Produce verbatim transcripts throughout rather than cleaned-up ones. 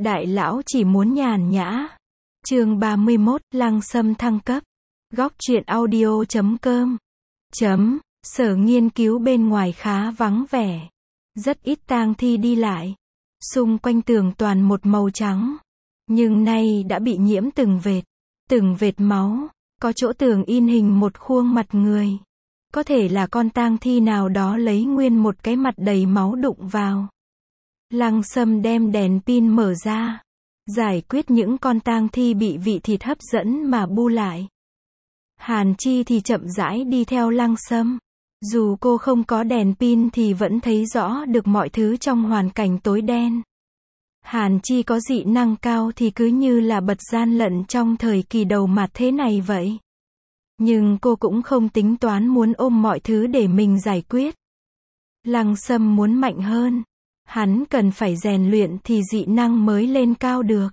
Đại lão chỉ muốn nhàn nhã. Chương ba mươi mốt, Lăng Sâm thăng cấp. Góc truyện audio chấm com. Chấm, sở nghiên cứu bên ngoài khá vắng vẻ. Rất ít tang thi đi lại. Xung quanh tường toàn một màu trắng. Nhưng nay đã bị nhiễm từng vệt. Từng vệt máu. Có chỗ tường in hình một khuôn mặt người. Có thể là con tang thi nào đó lấy nguyên một cái mặt đầy máu đụng vào. Lăng Sâm đem đèn pin mở ra. Giải quyết những con tang thi bị vị thịt hấp dẫn mà bu lại. Hàn Chi thì chậm rãi đi theo Lăng Sâm. Dù cô không có đèn pin thì vẫn thấy rõ được mọi thứ trong hoàn cảnh tối đen. Hàn Chi có dị năng cao thì cứ như là bật gian lận trong thời kỳ đầu mạt thế này vậy. Nhưng cô cũng không tính toán muốn ôm mọi thứ để mình giải quyết. Lăng Sâm muốn mạnh hơn. Hắn cần phải rèn luyện thì dị năng mới lên cao được.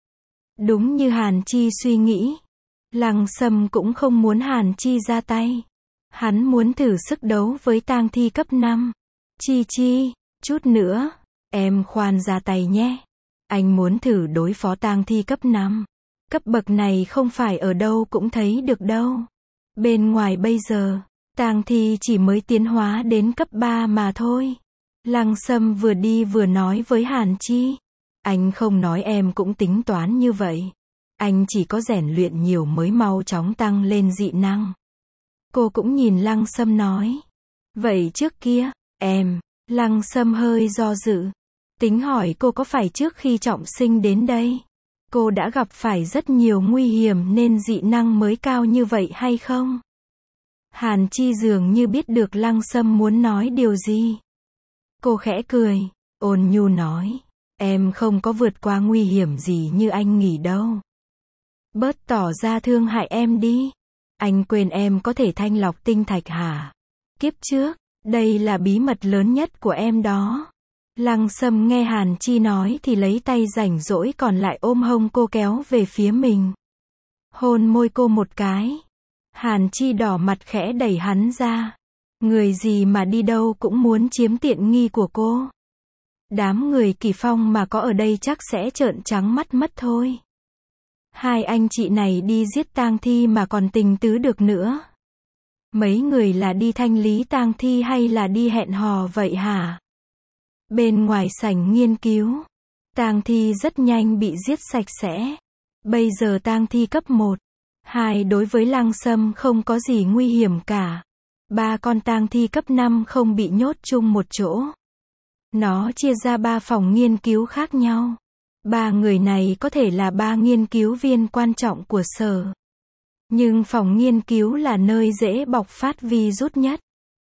Đúng như Hàn Chi suy nghĩ. Lăng Sâm cũng không muốn Hàn Chi ra tay. Hắn muốn thử sức đấu với tang thi cấp năm. Chi Chi, chút nữa, em khoan ra tay nhé. Anh muốn thử đối phó tang thi cấp năm. Cấp bậc này không phải ở đâu cũng thấy được đâu. Bên ngoài bây giờ, tang thi chỉ mới tiến hóa đến cấp ba mà thôi. Lăng Sâm vừa đi vừa nói với Hàn Chi. Anh không nói em cũng tính toán như vậy. Anh chỉ có rèn luyện nhiều mới mau chóng tăng lên dị năng. Cô cũng nhìn Lăng Sâm nói. Vậy trước kia, em, Lăng Sâm hơi do dự. Tính hỏi cô có phải trước khi trọng sinh đến đây, cô đã gặp phải rất nhiều nguy hiểm nên dị năng mới cao như vậy hay không? Hàn Chi dường như biết được Lăng Sâm muốn nói điều gì. Cô khẽ cười, ôn nhu nói. Em không có vượt qua nguy hiểm gì như anh nghĩ đâu. Bớt tỏ ra thương hại em đi. Anh quên em có thể thanh lọc tinh thạch hả? Kiếp trước, đây là bí mật lớn nhất của em đó. Lăng Sâm nghe Hàn Chi nói thì lấy tay rảnh rỗi còn lại ôm hông cô kéo về phía mình. Hôn môi cô một cái. Hàn Chi đỏ mặt khẽ đẩy hắn ra. Người gì mà đi đâu cũng muốn chiếm tiện nghi của cô. Đám người Kỳ Phong mà có ở đây chắc sẽ trợn trắng mắt mất thôi. Hai anh chị này đi giết tang thi mà còn tình tứ được nữa. Mấy người là đi thanh lý tang thi hay là đi hẹn hò vậy hả? Bên ngoài sảnh nghiên cứu, tang thi rất nhanh bị giết sạch sẽ. Bây giờ tang thi cấp một, hai đối với Lăng Sâm không có gì nguy hiểm cả. Ba con tang thi cấp năm không bị nhốt chung một chỗ. Nó chia ra ba phòng nghiên cứu khác nhau. Ba người này có thể là ba nghiên cứu viên quan trọng của sở. Nhưng phòng nghiên cứu là nơi dễ bộc phát virus nhất.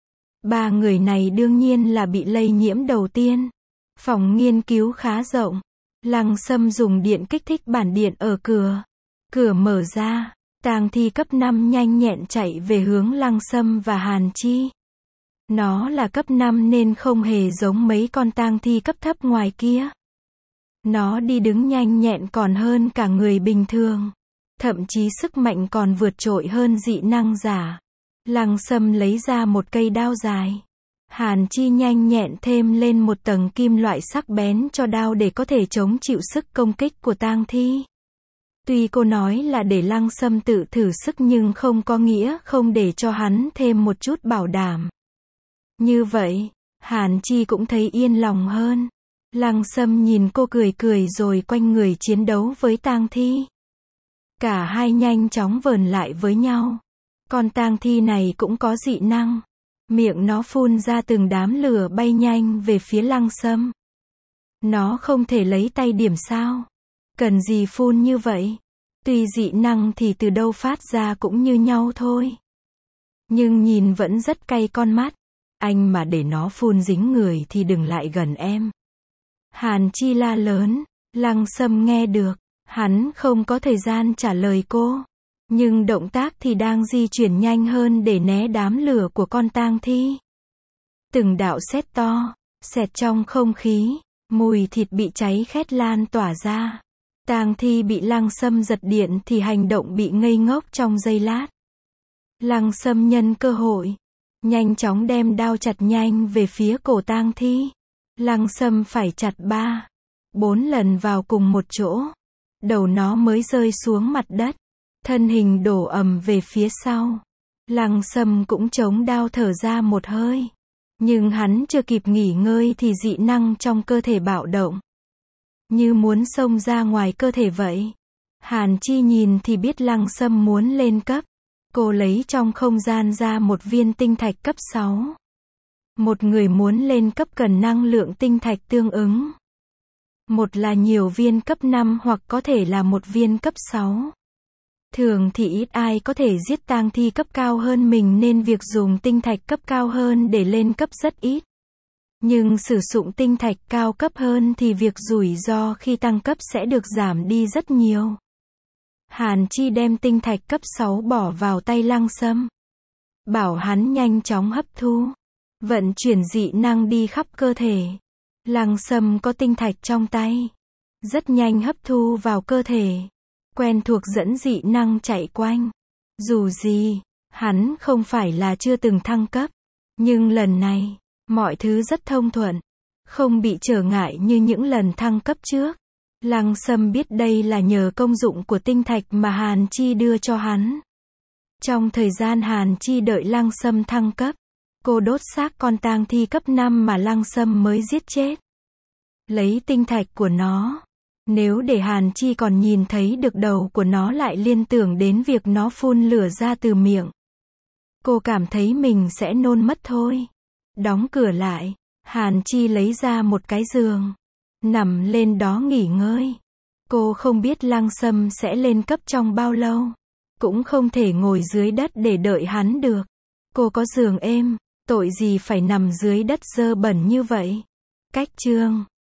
Ba người này đương nhiên là bị lây nhiễm đầu tiên. Phòng nghiên cứu khá rộng. Lăng Sâm dùng điện kích thích bản điện ở cửa. Cửa mở ra. Tang thi cấp năm nhanh nhẹn chạy về hướng Lăng Sâm và Hàn Chi. Nó là cấp năm nên không hề giống mấy con tang thi cấp thấp ngoài kia. Nó đi đứng nhanh nhẹn còn hơn cả người bình thường. Thậm chí sức mạnh còn vượt trội hơn dị năng giả. Lăng Sâm lấy ra một cây đao dài. Hàn Chi nhanh nhẹn thêm lên một tầng kim loại sắc bén cho đao để có thể chống chịu sức công kích của tang thi. Tuy cô nói là để Lăng Sâm tự thử sức nhưng không có nghĩa không để cho hắn thêm một chút bảo đảm. Như vậy, Hàn Chi cũng thấy yên lòng hơn. Lăng Sâm nhìn cô cười cười rồi quanh người chiến đấu với tang thi. Cả hai nhanh chóng vờn lại với nhau. Con tang thi này cũng có dị năng. Miệng nó phun ra từng đám lửa bay nhanh về phía Lăng Sâm. Nó không thể lấy tay điểm sao? Cần gì phun như vậy? Tuy dị năng thì từ đâu phát ra cũng như nhau thôi. Nhưng nhìn vẫn rất cay con mắt. Anh mà để nó phun dính người thì đừng lại gần em. Hàn Chi la lớn. Lăng Sâm nghe được. Hắn không có thời gian trả lời cô. Nhưng động tác thì đang di chuyển nhanh hơn để né đám lửa của con tang thi. Từng đạo sét to, xẹt trong không khí. Mùi thịt bị cháy khét lan tỏa ra. Tang thi bị Lăng Sâm giật điện thì hành động bị ngây ngốc trong giây lát. Lăng Sâm nhân cơ hội. Nhanh chóng đem đao chặt nhanh về phía cổ tang thi. Lăng Sâm phải chặt ba, Bốn lần vào cùng một chỗ, đầu nó mới rơi xuống mặt đất, thân hình đổ ầm về phía sau. Lăng Sâm cũng chống đao thở ra một hơi. Nhưng hắn chưa kịp nghỉ ngơi thì dị năng trong cơ thể bạo động. Như muốn xông ra ngoài cơ thể vậy. Hàn Chi nhìn thì biết Lăng Sâm muốn lên cấp. Cô lấy trong không gian ra một viên tinh thạch cấp sáu. Một người muốn lên cấp cần năng lượng tinh thạch tương ứng. Một là nhiều viên cấp năm hoặc có thể là một viên cấp sáu. Thường thì ít ai có thể giết tang thi cấp cao hơn mình nên việc dùng tinh thạch cấp cao hơn để lên cấp rất ít. Nhưng sử dụng tinh thạch cao cấp hơn thì việc rủi ro khi tăng cấp sẽ được giảm đi rất nhiều. Hàn Chi đem tinh thạch cấp sáu bỏ vào tay Lăng Sâm. Bảo hắn nhanh chóng hấp thu. Vận chuyển dị năng đi khắp cơ thể. Lăng Sâm có tinh thạch trong tay. Rất nhanh hấp thu vào cơ thể. Quen thuộc dẫn dị năng chạy quanh. Dù gì, hắn không phải là chưa từng thăng cấp. Nhưng lần này, mọi thứ rất thông thuận. Không bị trở ngại như những lần thăng cấp trước. Lăng Sâm biết đây là nhờ công dụng của tinh thạch mà Hàn Chi đưa cho hắn. Trong thời gian Hàn Chi đợi Lăng Sâm thăng cấp, cô đốt xác con tang thi cấp năm mà Lăng Sâm mới giết chết. Lấy tinh thạch của nó. Nếu để Hàn Chi còn nhìn thấy được đầu của nó lại liên tưởng đến việc nó phun lửa ra từ miệng. Cô cảm thấy mình sẽ nôn mất thôi. Đóng cửa lại, Hàn Chi lấy ra một cái giường. Nằm lên đó nghỉ ngơi. Cô không biết Lăng Sâm sẽ lên cấp trong bao lâu. Cũng không thể ngồi dưới đất để đợi hắn được. Cô có giường êm, tội gì phải nằm dưới đất dơ bẩn như vậy. Cách chương